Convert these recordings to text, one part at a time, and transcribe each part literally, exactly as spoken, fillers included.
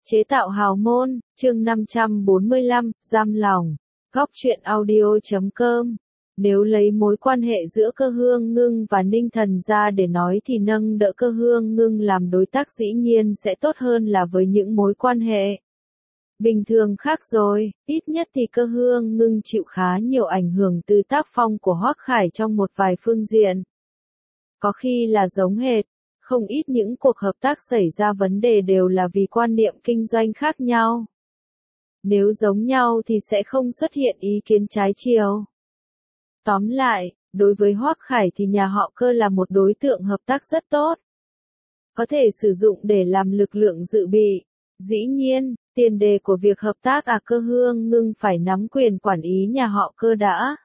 Chế tạo hào môn, chương năm trăm bốn mươi lăm, giam lòng. Góc truyện audio chấm com. Nếu lấy mối quan hệ giữa Cơ Hương Ngưng và Ninh Thần ra để nói thì nâng đỡ Cơ Hương Ngưng làm đối tác dĩ nhiên sẽ tốt hơn là với những mối quan hệ bình thường khác rồi, ít nhất thì Cơ Hương Ngưng chịu khá nhiều ảnh hưởng từ tác phong của Hoắc Khải trong một vài phương diện. Có khi là giống hệt, không ít những cuộc hợp tác xảy ra vấn đề đều là vì quan niệm kinh doanh khác nhau. Nếu giống nhau thì sẽ không xuất hiện ý kiến trái chiều. Tóm lại, đối với Hoắc Khải thì nhà họ Cơ là một đối tượng hợp tác rất tốt. Có thể sử dụng để làm lực lượng dự bị. Dĩ nhiên, tiền đề của việc hợp tác à Cơ Hương Ngưng phải nắm quyền quản lý nhà họ Cơ đã.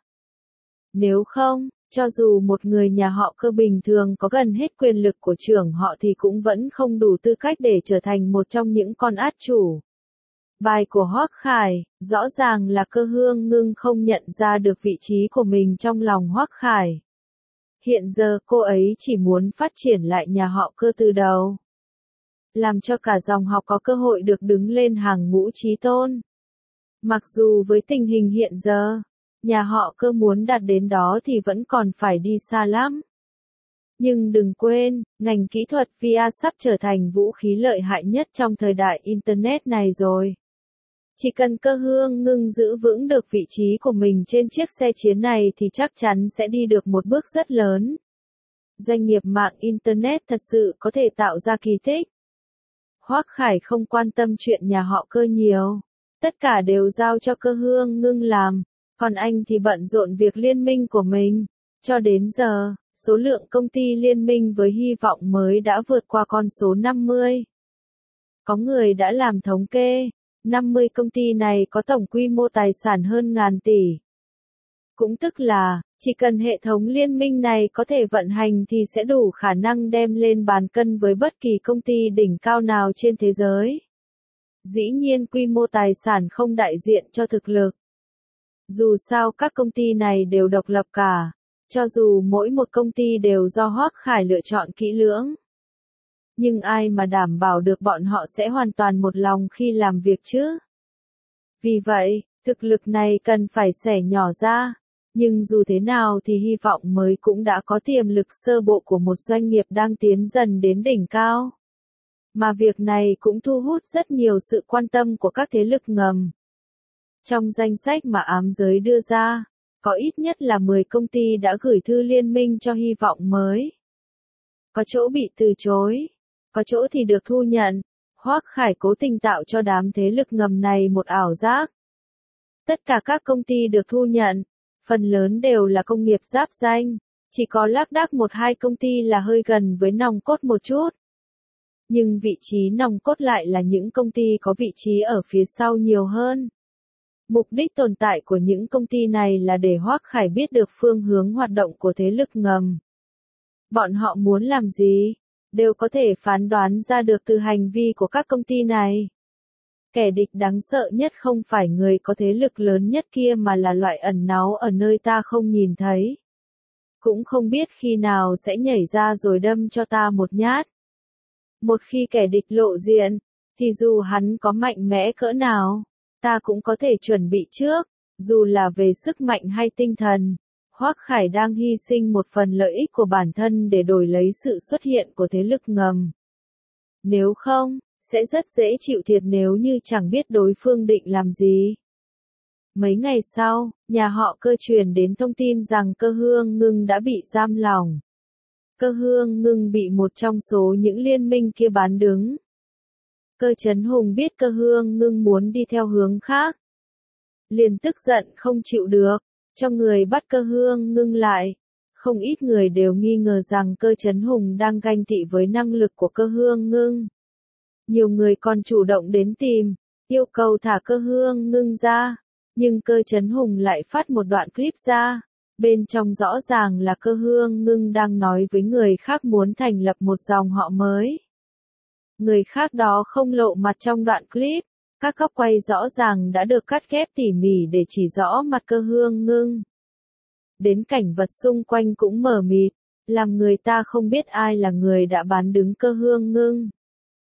Nếu không, cho dù một người nhà họ Cơ bình thường có gần hết quyền lực của trưởng họ thì cũng vẫn không đủ tư cách để trở thành một trong những con át chủ. Bài của Hoắc Khải, rõ ràng là Cơ Hương Ngưng không nhận ra được vị trí của mình trong lòng Hoắc Khải. Hiện giờ cô ấy chỉ muốn phát triển lại nhà họ Cơ từ đầu. Làm cho cả dòng họ có cơ hội được đứng lên hàng ngũ chí tôn. Mặc dù với tình hình hiện giờ, nhà họ Cơ muốn đạt đến đó thì vẫn còn phải đi xa lắm. Nhưng đừng quên, ngành kỹ thuật vê rờ sắp trở thành vũ khí lợi hại nhất trong thời đại Internet này rồi. Chỉ cần Cơ Hương Ngưng giữ vững được vị trí của mình trên chiếc xe chiến này thì chắc chắn sẽ đi được một bước rất lớn. Doanh nghiệp mạng Internet thật sự có thể tạo ra kỳ tích. Hoắc Khải không quan tâm chuyện nhà họ Cơ nhiều. Tất cả đều giao cho Cơ Hương Ngưng làm. Còn anh thì bận rộn việc liên minh của mình. Cho đến giờ, số lượng công ty liên minh với hy vọng mới đã vượt qua con số năm mươi. Có người đã làm thống kê, năm mươi công ty này có tổng quy mô tài sản hơn ngàn tỷ. Cũng tức là, chỉ cần hệ thống liên minh này có thể vận hành thì sẽ đủ khả năng đem lên bàn cân với bất kỳ công ty đỉnh cao nào trên thế giới. Dĩ nhiên quy mô tài sản không đại diện cho thực lực. Dù sao các công ty này đều độc lập cả, cho dù mỗi một công ty đều do Hoắc Khải lựa chọn kỹ lưỡng. Nhưng ai mà đảm bảo được bọn họ sẽ hoàn toàn một lòng khi làm việc chứ? Vì vậy, thực lực này cần phải xẻ nhỏ ra. Nhưng dù thế nào thì hy vọng mới cũng đã có tiềm lực sơ bộ của một doanh nghiệp đang tiến dần đến đỉnh cao. Mà việc này cũng thu hút rất nhiều sự quan tâm của các thế lực ngầm. Trong danh sách mà ám giới đưa ra, có ít nhất là mười công ty đã gửi thư liên minh cho hy vọng mới. Có chỗ bị từ chối, có chỗ thì được thu nhận. Hoắc Khải cố tình tạo cho đám thế lực ngầm này một ảo giác. Tất cả các công ty được thu nhận, phần lớn đều là công nghiệp giáp danh, chỉ có lác đác một hai công ty là hơi gần với nòng cốt một chút. Nhưng vị trí nòng cốt lại là những công ty có vị trí ở phía sau nhiều hơn. Mục đích tồn tại của những công ty này là để Hoắc Khải biết được phương hướng hoạt động của thế lực ngầm. Bọn họ muốn làm gì, đều có thể phán đoán ra được từ hành vi của các công ty này. Kẻ địch đáng sợ nhất không phải người có thế lực lớn nhất kia mà là loại ẩn náu ở nơi ta không nhìn thấy. Cũng không biết khi nào sẽ nhảy ra rồi đâm cho ta một nhát. Một khi kẻ địch lộ diện, thì dù hắn có mạnh mẽ cỡ nào, ta cũng có thể chuẩn bị trước, dù là về sức mạnh hay tinh thần. Hoắc Khải đang hy sinh một phần lợi ích của bản thân để đổi lấy sự xuất hiện của thế lực ngầm. Nếu không, sẽ rất dễ chịu thiệt nếu như chẳng biết đối phương định làm gì. Mấy ngày sau, nhà họ Cơ truyền đến thông tin rằng Cơ Hương Ngưng đã bị giam lỏng. Cơ Hương Ngưng bị một trong số những liên minh kia bán đứng. Cơ Chấn Hùng biết Cơ Hương Ngưng muốn đi theo hướng khác. Liền tức giận không chịu được, cho người bắt Cơ Hương Ngưng lại. Không ít người đều nghi ngờ rằng Cơ Chấn Hùng đang ganh tị với năng lực của Cơ Hương Ngưng. Nhiều người còn chủ động đến tìm, yêu cầu thả Cơ Hương Ngưng ra. Nhưng Cơ Chấn Hùng lại phát một đoạn clip ra. Bên trong rõ ràng là Cơ Hương Ngưng đang nói với người khác muốn thành lập một dòng họ mới. Người khác đó không lộ mặt trong đoạn clip. Các góc quay rõ ràng đã được cắt ghép tỉ mỉ để chỉ rõ mặt Cơ Hương Ngưng. Đến cảnh vật xung quanh cũng mờ mịt, làm người ta không biết ai là người đã bán đứng Cơ Hương Ngưng.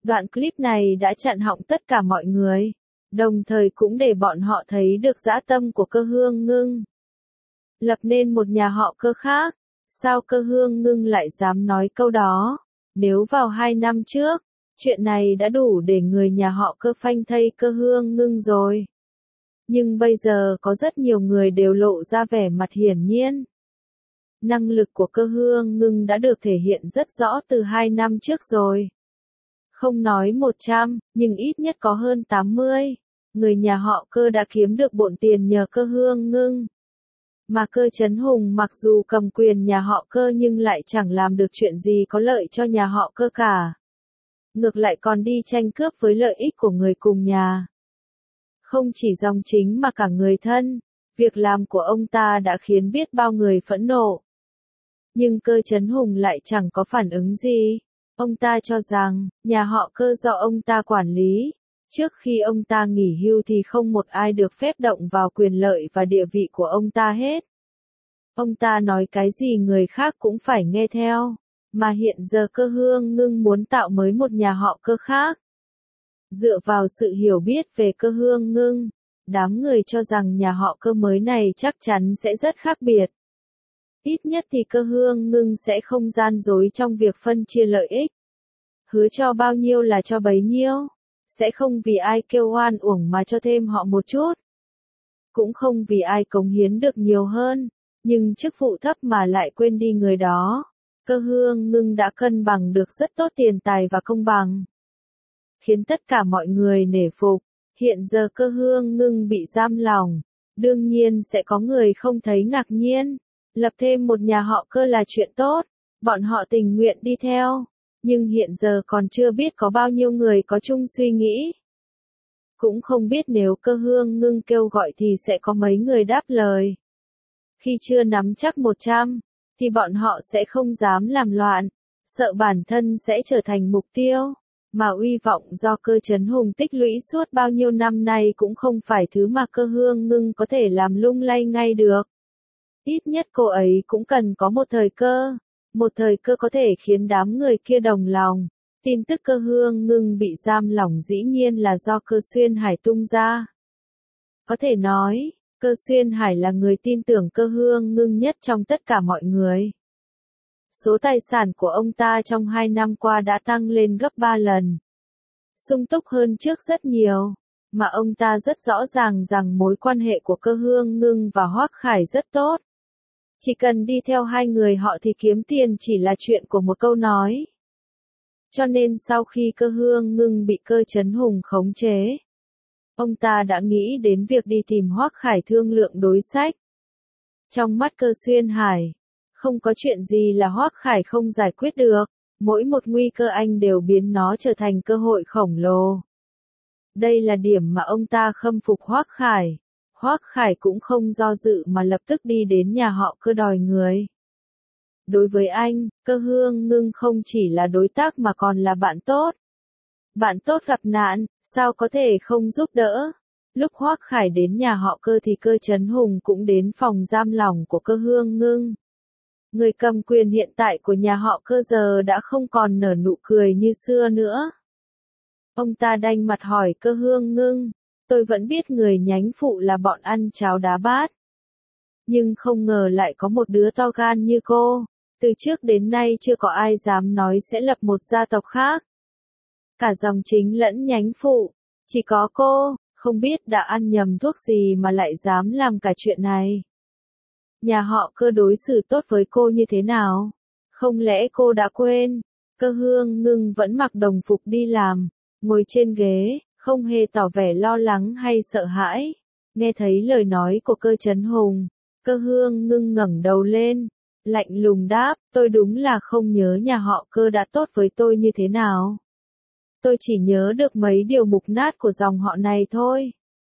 Đoạn clip này đã chặn họng tất cả mọi người, đồng thời cũng để bọn họ thấy được dã tâm của Cơ Hương Ngưng. Lập nên một nhà họ Cơ khác, sao Cơ Hương Ngưng lại dám nói câu đó? Nếu vào hai năm trước, chuyện này đã đủ để người nhà họ Cơ phanh thây Cơ Hương Ngưng rồi. Nhưng bây giờ có rất nhiều người đều lộ ra vẻ mặt hiển nhiên. Năng lực của Cơ Hương Ngưng đã được thể hiện rất rõ từ hai năm trước rồi. Không nói một trăm, nhưng ít nhất có hơn tám mươi. Người nhà họ Cơ đã kiếm được bộn tiền nhờ Cơ Hương Ngưng. Mà Cơ Chấn Hùng mặc dù cầm quyền nhà họ Cơ nhưng lại chẳng làm được chuyện gì có lợi cho nhà họ Cơ cả. Ngược lại còn đi tranh cướp với lợi ích của người cùng nhà. Không chỉ dòng chính mà cả người thân, việc làm của ông ta đã khiến biết bao người phẫn nộ. Nhưng Cơ Chấn Hùng lại chẳng có phản ứng gì. Ông ta cho rằng, nhà họ Cơ do ông ta quản lý. Trước khi ông ta nghỉ hưu thì không một ai được phép động vào quyền lợi và địa vị của ông ta hết. Ông ta nói cái gì người khác cũng phải nghe theo. Mà hiện giờ Cơ Hương Ngưng muốn tạo mới một nhà họ Cơ khác. Dựa vào sự hiểu biết về Cơ Hương Ngưng, đám người cho rằng nhà họ Cơ mới này chắc chắn sẽ rất khác biệt. Ít nhất thì Cơ Hương Ngưng sẽ không gian dối trong việc phân chia lợi ích. Hứa cho bao nhiêu là cho bấy nhiêu. Sẽ không vì ai kêu oan uổng mà cho thêm họ một chút. Cũng không vì ai cống hiến được nhiều hơn, nhưng chức vụ thấp mà lại quên đi người đó. Cơ Hương Ngưng đã cân bằng được rất tốt tiền tài và công bằng. Khiến tất cả mọi người nể phục. Hiện giờ Cơ Hương Ngưng bị giam lỏng. Đương nhiên sẽ có người không thấy ngạc nhiên. Lập thêm một nhà họ Cơ là chuyện tốt. Bọn họ tình nguyện đi theo. Nhưng hiện giờ còn chưa biết có bao nhiêu người có chung suy nghĩ. Cũng không biết nếu Cơ Hương Ngưng kêu gọi thì sẽ có mấy người đáp lời. Khi chưa nắm chắc một trăm, thì bọn họ sẽ không dám làm loạn, sợ bản thân sẽ trở thành mục tiêu. Mà uy vọng do Cơ Chấn Hùng tích lũy suốt bao nhiêu năm nay cũng không phải thứ mà Cơ Hương Ngưng có thể làm lung lay ngay được. Ít nhất cô ấy cũng cần có một thời cơ. Một thời cơ có thể khiến đám người kia đồng lòng. Tin tức Cơ Hương Ngưng bị giam lỏng dĩ nhiên là do Cơ Xuyên Hải tung ra. Có thể nói, Cơ Xuyên Hải là người tin tưởng Cơ Hương Ngưng nhất trong tất cả mọi người. Số tài sản của ông ta trong hai năm qua đã tăng lên gấp ba lần. Sung túc hơn trước rất nhiều. Mà ông ta rất rõ ràng rằng mối quan hệ của Cơ Hương Ngưng và Hoắc Khải rất tốt. Chỉ cần đi theo hai người họ thì kiếm tiền chỉ là chuyện của một câu nói. Cho nên sau khi Cơ Hương Ngưng bị Cơ Chấn Hùng khống chế, ông ta đã nghĩ đến việc đi tìm Hoắc Khải thương lượng đối sách. Trong mắt Cơ Xuyên Hải, không có chuyện gì là Hoắc Khải không giải quyết được, mỗi một nguy cơ anh đều biến nó trở thành cơ hội khổng lồ. Đây là điểm mà ông ta khâm phục Hoắc Khải. Hoắc Khải cũng không do dự mà lập tức đi đến nhà họ Cơ đòi người. Đối với anh, Cơ Hương Ngưng không chỉ là đối tác mà còn là bạn tốt. Bạn tốt gặp nạn, sao có thể không giúp đỡ? Lúc Hoắc Khải đến nhà họ Cơ thì Cơ Chấn Hùng cũng đến phòng giam lỏng của Cơ Hương Ngưng. Người cầm quyền hiện tại của nhà họ Cơ giờ đã không còn nở nụ cười như xưa nữa. Ông ta đanh mặt hỏi Cơ Hương Ngưng, tôi vẫn biết người nhánh phụ là bọn ăn cháo đá bát. Nhưng không ngờ lại có một đứa to gan như cô. Từ trước đến nay chưa có ai dám nói sẽ lập một gia tộc khác. Cả dòng chính lẫn nhánh phụ. Chỉ có cô, không biết đã ăn nhầm thuốc gì mà lại dám làm cả chuyện này. Nhà họ Cơ đối xử tốt với cô như thế nào? Không lẽ cô đã quên? Cơ Hương Ngưng vẫn mặc đồng phục đi làm, ngồi trên ghế, không hề tỏ vẻ lo lắng hay sợ hãi. Nghe thấy lời nói của Cơ Chấn Hùng, Cơ Hương Ngưng ngẩng đầu lên, lạnh lùng đáp, tôi đúng là không nhớ nhà họ Cơ đã tốt với tôi như thế nào. Tôi chỉ nhớ được mấy điều mục nát của dòng họ này thôi.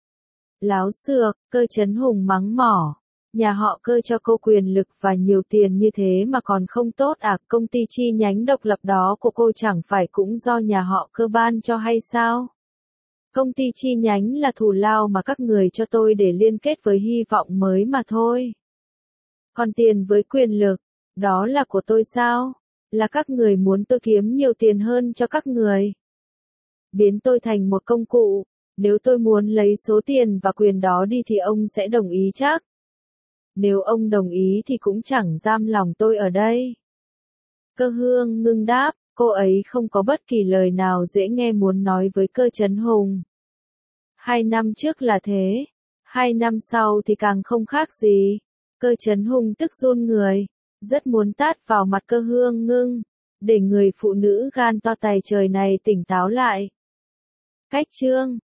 Láo xược, Cơ Chấn Hùng mắng mỏ. Nhà họ Cơ cho cô quyền lực và nhiều tiền như thế mà còn không tốt à? Công ty chi nhánh độc lập đó của cô chẳng phải cũng do nhà họ Cơ ban cho hay sao? Công ty chi nhánh là thù lao mà các người cho tôi để liên kết với hy vọng mới mà thôi. Còn tiền với quyền lực, đó là của tôi sao? Là các người muốn tôi kiếm nhiều tiền hơn cho các người. biến tôi thành một công cụ. Nếu tôi muốn lấy số tiền và quyền đó đi thì ông sẽ đồng ý chắc. Nếu ông đồng ý thì cũng chẳng giam lòng tôi ở đây. Cơ Hương Ngưng đáp, cô ấy không có bất kỳ lời nào dễ nghe muốn nói với Cơ Chấn Hùng. Hai năm trước là thế, hai năm sau thì càng không khác gì. Cơ Chấn Hùng tức run người, rất muốn tát vào mặt Cơ Hương Ngưng, để người phụ nữ gan to tày trời này tỉnh táo lại. Cách chương